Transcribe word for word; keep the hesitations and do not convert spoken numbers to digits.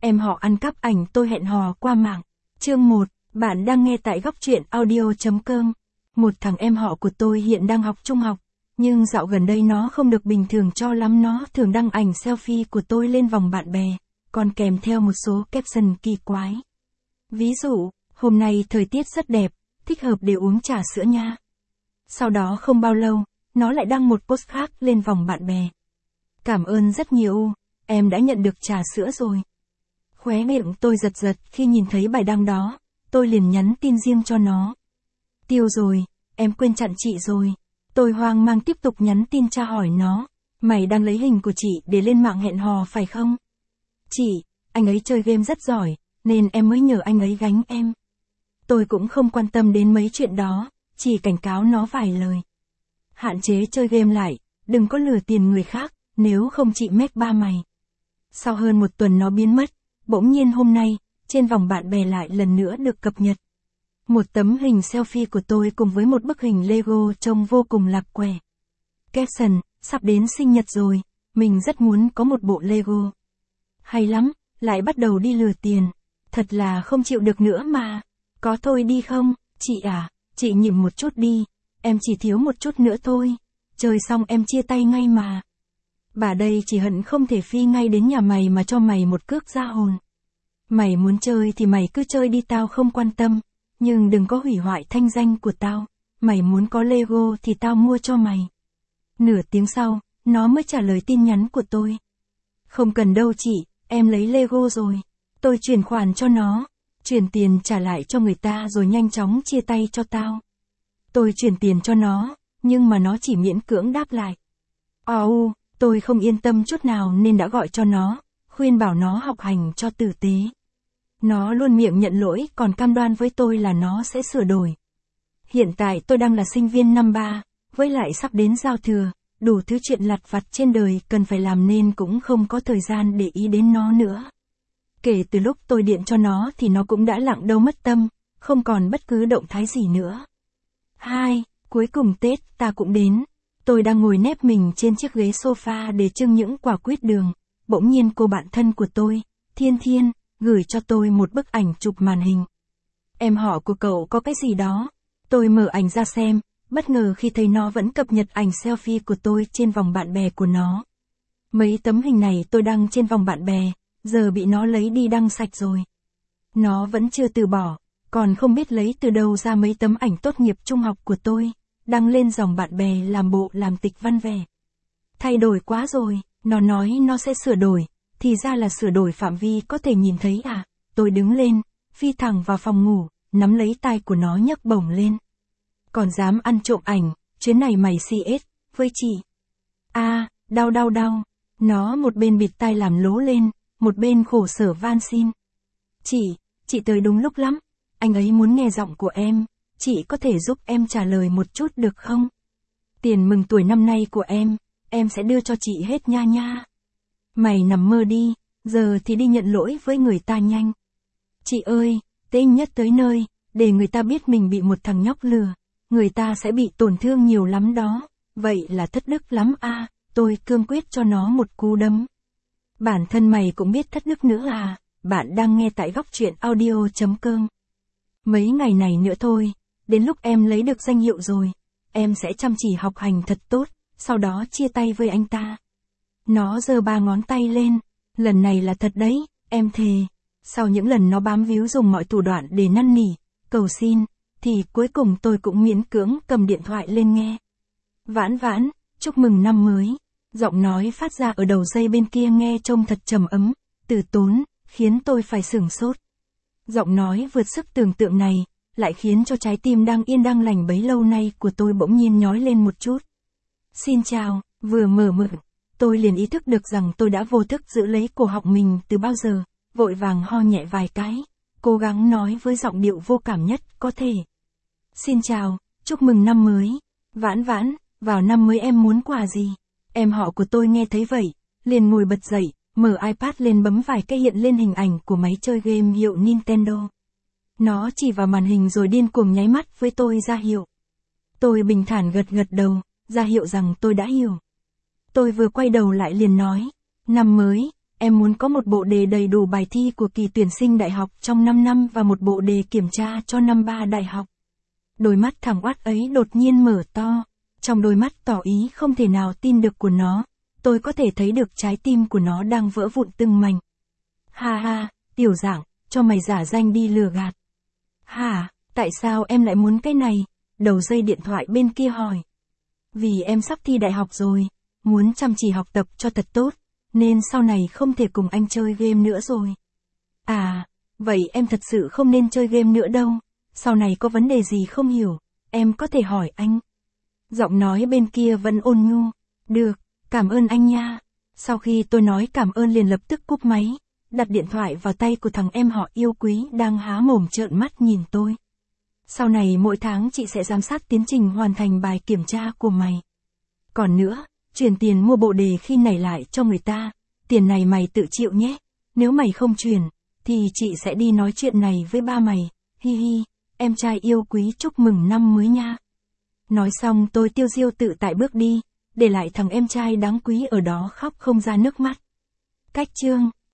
em họ ăn cắp ảnh tôi hẹn hò qua mạng. Chương một, bạn đang nghe tại góc truyện audio.com. Một thằng em họ của tôi hiện đang học trung học, nhưng dạo gần đây nó không được bình thường cho lắm, nó thường đăng ảnh selfie của tôi lên vòng bạn bè, còn kèm theo một số caption kỳ quái. Ví dụ, hôm nay thời tiết rất đẹp, thích hợp để uống trà sữa nha. Sau đó không bao lâu, nó lại đăng một post khác lên vòng bạn bè. Cảm ơn rất nhiều, em đã nhận được trà sữa rồi. Khóe miệng tôi giật giật khi nhìn thấy bài đăng đó, tôi liền nhắn tin riêng cho nó. Tiêu rồi, em quên chặn chị rồi. Tôi hoang mang tiếp tục nhắn tin tra hỏi nó, mày đang lấy hình của chị để lên mạng hẹn hò phải không? Chị, anh ấy chơi game rất giỏi, nên em mới nhờ anh ấy gánh em. Tôi cũng không quan tâm đến mấy chuyện đó, chỉ cảnh cáo nó vài lời. Hạn chế chơi game lại, đừng có lừa tiền người khác, nếu không chị mét ba mày. Sau hơn một tuần nó biến mất, bỗng nhiên hôm nay, trên vòng bạn bè lại lần nữa được cập nhật. Một tấm hình selfie của tôi cùng với một bức hình Lego trông vô cùng lạc quẻ. Caption, sắp đến sinh nhật rồi, mình rất muốn có một bộ Lego. Hay lắm, lại bắt đầu đi lừa tiền. Thật là không chịu được nữa mà. Có thôi đi không, chị à, chị nhịn một chút đi, em chỉ thiếu một chút nữa thôi. Chơi xong em chia tay ngay mà. Bà đây chỉ hận không thể phi ngay đến nhà mày mà cho mày một cước ra hồn. Mày muốn chơi thì mày cứ chơi đi, tao không quan tâm. Nhưng đừng có hủy hoại thanh danh của tao. Mày muốn có Lego thì tao mua cho mày. Nửa tiếng sau, nó mới trả lời tin nhắn của tôi. Không cần đâu chị, em lấy Lego rồi. Tôi chuyển khoản cho nó. Chuyển tiền trả lại cho người ta rồi nhanh chóng chia tay cho tao. Tôi chuyển tiền cho nó, nhưng mà nó chỉ miễn cưỡng đáp lại. Ồ, tôi không yên tâm chút nào nên đã gọi cho nó, khuyên bảo nó học hành cho tử tế. Nó luôn miệng nhận lỗi còn cam đoan với tôi là nó sẽ sửa đổi. Hiện tại tôi đang là sinh viên năm ba, với lại sắp đến giao thừa, đủ thứ chuyện lặt vặt trên đời cần phải làm nên cũng không có thời gian để ý đến nó nữa. Kể từ lúc tôi điện cho nó thì nó cũng đã lặng đâu mất tâm, không còn bất cứ động thái gì nữa. Hai, cuối cùng Tết ta cũng đến. Tôi đang ngồi nép mình trên chiếc ghế sofa để trưng những quả quýt đường. Bỗng nhiên cô bạn thân của tôi, Thiên Thiên, gửi cho tôi một bức ảnh chụp màn hình. Em họ của cậu có cái gì đó? Tôi mở ảnh ra xem, bất ngờ khi thấy nó vẫn cập nhật ảnh selfie của tôi trên vòng bạn bè của nó. Mấy tấm hình này tôi đăng trên vòng bạn bè, giờ bị nó lấy đi đăng sạch rồi. Nó vẫn chưa từ bỏ, còn không biết lấy từ đâu ra mấy tấm ảnh tốt nghiệp trung học của tôi, đăng lên dòng bạn bè làm bộ làm tịch văn vẻ. Thay đổi quá rồi, nó nói nó sẽ sửa đổi, thì ra là sửa đổi phạm vi có thể nhìn thấy à. Tôi đứng lên, phi thẳng vào phòng ngủ, nắm lấy tay của nó nhấc bổng lên. Còn dám ăn trộm ảnh, chuyến này mày xê ét với chị. A, à, đau đau đau. Nó một bên bịt tai làm lố lên, một bên khổ sở van xin. Chị, chị tới đúng lúc lắm. Anh ấy muốn nghe giọng của em. Chị có thể giúp em trả lời một chút được không? Tiền mừng tuổi năm nay của em, em sẽ đưa cho chị hết nha nha. Mày nằm mơ đi, giờ thì đi nhận lỗi với người ta nhanh. Chị ơi, tên nhất tới nơi, để người ta biết mình bị một thằng nhóc lừa, người ta sẽ bị tổn thương nhiều lắm đó. Vậy là thất đức lắm a. À, tôi cương quyết cho nó một cú đấm. Bản thân mày cũng biết thất đức nữa à? Bạn đang nghe tại góc truyện audio.com. Mấy ngày này nữa thôi, đến lúc em lấy được danh hiệu rồi, em sẽ chăm chỉ học hành thật tốt, sau đó chia tay với anh ta. Nó giơ ba ngón tay lên, lần này là thật đấy, em thề. Sau những lần nó bám víu dùng mọi thủ đoạn để năn nỉ, cầu xin, thì cuối cùng tôi cũng miễn cưỡng cầm điện thoại lên nghe. Vãn vãn, chúc mừng năm mới. Giọng nói phát ra ở đầu dây bên kia nghe trông thật trầm ấm, từ tốn, khiến tôi phải sửng sốt. Giọng nói vượt sức tưởng tượng này, lại khiến cho trái tim đang yên đang lành bấy lâu nay của tôi bỗng nhiên nhói lên một chút. Xin chào, vừa mở miệng, tôi liền ý thức được rằng tôi đã vô thức giữ lấy cổ họng mình từ bao giờ, vội vàng ho nhẹ vài cái, cố gắng nói với giọng điệu vô cảm nhất có thể. Xin chào, chúc mừng năm mới. Vãn vãn, vào năm mới em muốn quà gì? Em họ của tôi nghe thấy vậy, liền ngồi bật dậy, mở iPad lên bấm vài cái hiện lên hình ảnh của máy chơi game hiệu Nintendo. Nó chỉ vào màn hình rồi điên cuồng nháy mắt với tôi ra hiệu. Tôi bình thản gật gật đầu, ra hiệu rằng tôi đã hiểu. Tôi vừa quay đầu lại liền nói, năm mới, Em muốn có một bộ đề đầy đủ bài thi của kỳ tuyển sinh đại học trong năm năm và một bộ đề kiểm tra cho năm ba đại học. Đôi mắt thằng oát ấy đột nhiên mở to. Trong đôi mắt tỏ ý không thể nào tin được của nó, tôi có thể thấy được trái tim của nó đang vỡ vụn từng mảnh. Ha ha, tiểu dạng, cho mày giả danh đi lừa gạt. Hả, tại sao em lại muốn cái này? Đầu dây điện thoại bên kia hỏi. Vì em sắp thi đại học rồi, muốn chăm chỉ học tập cho thật tốt, nên sau này không thể cùng anh chơi game nữa rồi. À, vậy em thật sự không nên chơi game nữa đâu, sau này có vấn đề gì không hiểu, em có thể hỏi anh. Giọng nói bên kia vẫn ôn nhu. Được, cảm ơn anh nha. Sau khi tôi nói cảm ơn liền lập tức cúp máy, đặt điện thoại vào tay của thằng em họ yêu quý đang há mồm trợn mắt nhìn tôi. Sau này mỗi tháng chị sẽ giám sát tiến trình hoàn thành bài kiểm tra của mày. Còn nữa, chuyển tiền mua bộ đề khi này lại cho người ta, tiền này mày tự chịu nhé. Nếu mày không chuyển, thì chị sẽ đi nói chuyện này với ba mày. Hi hi, em trai yêu quý chúc mừng năm mới nha. Nói xong tôi tiêu diêu tự tại bước đi, để lại thằng em trai đáng quý ở đó khóc không ra nước mắt. Cách chương